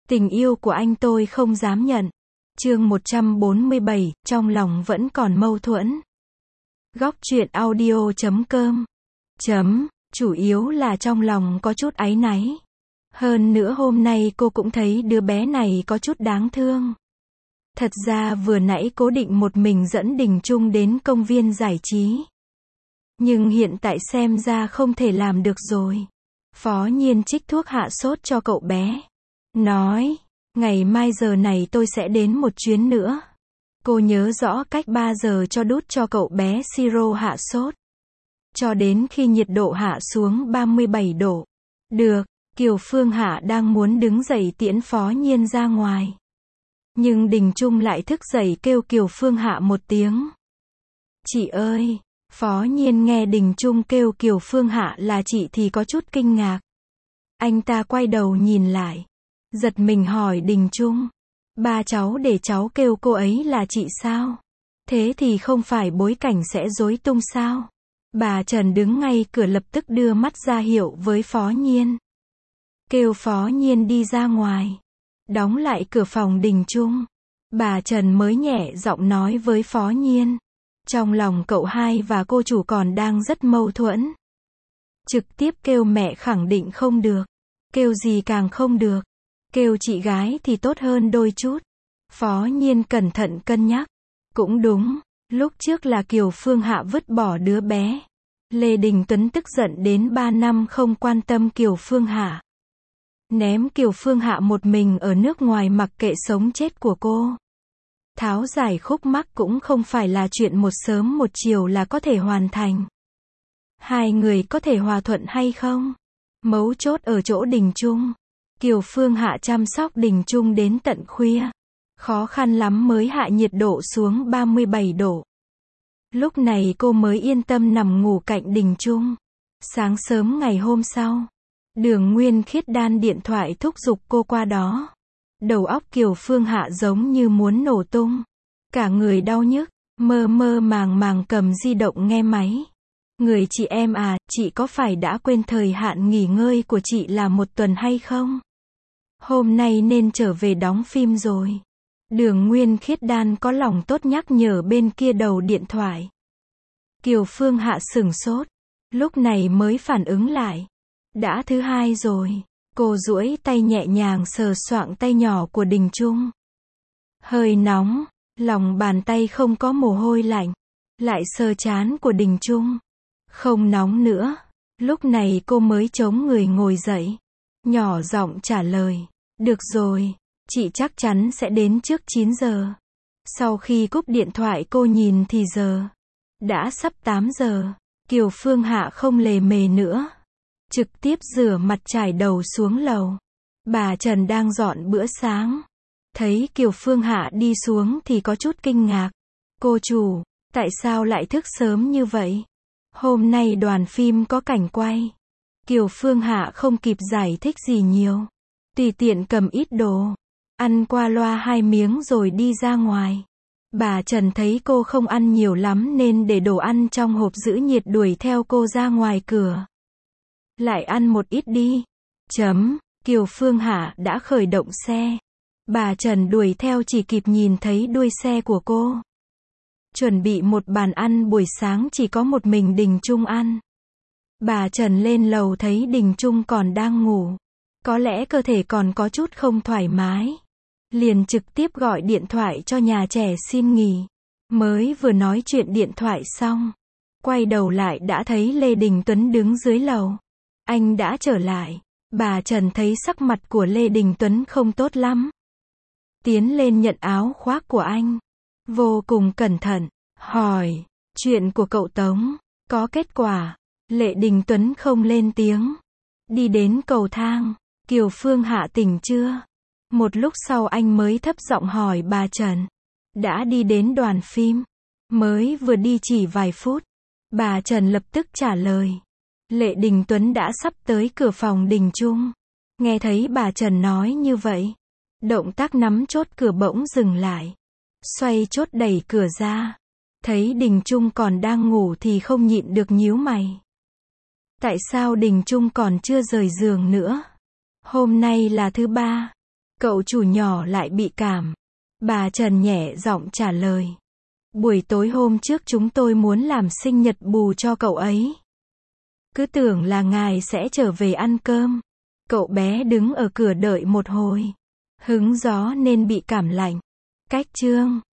Tình yêu của anh tôi không dám nhận. Chương 147, trong lòng vẫn còn mâu thuẫn. Góc truyện audio.com. Chủ yếu là trong lòng có chút áy náy. Hơn nữa hôm nay cô cũng thấy đứa bé này có chút đáng thương. Thật ra vừa nãy cố định một mình dẫn Đình Trung đến công viên giải trí. Nhưng hiện tại xem ra không thể làm được rồi. Phó Nhiên trích thuốc hạ sốt cho cậu bé. Nói, ngày mai giờ này tôi sẽ đến một chuyến nữa. Cô nhớ rõ cách 3 giờ cho đút cho cậu bé siro hạ sốt. Cho đến khi nhiệt độ hạ xuống 37 độ. Được, Kiều Phương Hạ đang muốn đứng dậy tiễn Phó Nhiên ra ngoài. Nhưng Đình Trung lại thức dậy kêu Kiều Phương Hạ một tiếng. Chị ơi! Phó Nhiên nghe Đình Trung kêu Kiều Phương Hạ là chị thì có chút kinh ngạc. Anh ta quay đầu nhìn lại. Giật mình hỏi Đình Trung. Ba cháu để cháu kêu cô ấy là chị sao? Thế thì không phải bối cảnh sẽ rối tung sao? Bà Trần đứng ngay cửa lập tức đưa mắt ra hiệu với Phó Nhiên. Kêu Phó Nhiên đi ra ngoài. Đóng lại cửa phòng Đình Trung. Bà Trần mới nhẹ giọng nói với Phó Nhiên. Trong lòng cậu hai và cô chủ còn đang rất mâu thuẫn. Trực tiếp kêu mẹ khẳng định không được. Kêu gì càng không được. Kêu chị gái thì tốt hơn đôi chút. Phó Nhiên cẩn thận cân nhắc. Cũng đúng, lúc trước là Kiều Phương Hạ vứt bỏ đứa bé. Lê Đình Tuấn tức giận đến 3 năm không quan tâm Kiều Phương Hạ. Ném Kiều Phương Hạ một mình ở nước ngoài mặc kệ sống chết của cô. Tháo giải khúc mắc cũng không phải là chuyện một sớm một chiều là có thể hoàn thành. Hai người có thể hòa thuận hay không? Mấu chốt ở chỗ Đình Trung. Kiều Phương Hạ chăm sóc Đình Trung đến tận khuya. Khó khăn lắm mới hạ nhiệt độ xuống 37 độ. Lúc này cô mới yên tâm nằm ngủ cạnh Đình Trung. Sáng sớm ngày hôm sau, Đường Nguyên Khiết đan điện thoại thúc giục cô qua đó. Đầu óc Kiều Phương Hạ giống như muốn nổ tung. Cả người đau nhức, mơ mơ màng màng cầm di động nghe máy. Người chị em à, chị có phải đã quên thời hạn nghỉ ngơi của chị là 1 tuần hay không? Hôm nay nên trở về đóng phim rồi. Đường Nguyên Khiết đan có lòng tốt nhắc nhở bên kia đầu điện thoại. Kiều Phương Hạ sửng sốt. Lúc này mới phản ứng lại. Đã thứ 2 rồi. Cô duỗi tay nhẹ nhàng sờ soạng tay nhỏ của Đình Trung. Hơi nóng, lòng bàn tay không có mồ hôi lạnh. Lại sờ trán của Đình Trung. Không nóng nữa. Lúc này cô mới chống người ngồi dậy. Nhỏ giọng trả lời. Được rồi, chị chắc chắn sẽ đến trước 9 giờ. Sau khi cúp điện thoại cô nhìn thì giờ đã sắp 8 giờ. Kiều Phương Hạ không lề mề nữa. Trực tiếp rửa mặt trải đầu xuống lầu. Bà Trần đang dọn bữa sáng. Thấy Kiều Phương Hạ đi xuống thì có chút kinh ngạc. Cô chủ, tại sao lại thức sớm như vậy? Hôm nay đoàn phim có cảnh quay. Kiều Phương Hạ không kịp giải thích gì nhiều. Tùy tiện cầm ít đồ. Ăn qua loa 2 miếng rồi đi ra ngoài. Bà Trần thấy cô không ăn nhiều lắm nên để đồ ăn trong hộp giữ nhiệt đuổi theo cô ra ngoài cửa. Lại ăn một ít đi. Kiều Phương Hạ đã khởi động xe. Bà Trần đuổi theo chỉ kịp nhìn thấy đuôi xe của cô. Chuẩn bị một bàn ăn buổi sáng chỉ có một mình Đình Trung ăn. Bà Trần lên lầu thấy Đình Trung còn đang ngủ. Có lẽ cơ thể còn có chút không thoải mái. Liền trực tiếp gọi điện thoại cho nhà trẻ xin nghỉ. Mới vừa nói chuyện điện thoại xong. Quay đầu lại đã thấy Lê Đình Tuấn đứng dưới lầu. Anh đã trở lại. Bà Trần thấy sắc mặt của Lê Đình Tuấn không tốt lắm. Tiến lên nhận áo khoác của anh. Vô cùng cẩn thận. Hỏi. Chuyện của cậu Tống. Có kết quả. Lê Đình Tuấn không lên tiếng. Đi đến cầu thang. Kiều Phương Hạ tỉnh chưa? Một lúc sau anh mới thấp giọng hỏi bà Trần. Đã đi đến đoàn phim. Mới vừa đi chỉ vài phút. Bà Trần lập tức trả lời. Lê Đình Tuấn đã sắp tới cửa phòng Đình Trung. Nghe thấy bà Trần nói như vậy. Động tác nắm chốt cửa bỗng dừng lại. Xoay chốt đẩy cửa ra. Thấy Đình Trung còn đang ngủ thì không nhịn được nhíu mày. Tại sao Đình Trung còn chưa rời giường nữa? Hôm nay là thứ 3. Cậu chủ nhỏ lại bị cảm. Bà Trần nhẹ giọng trả lời. Buổi tối hôm trước chúng tôi muốn làm sinh nhật bù cho cậu ấy. Cứ tưởng là ngài sẽ trở về ăn cơm. Cậu bé đứng ở cửa đợi một hồi. Hứng gió nên bị cảm lạnh. Cách chương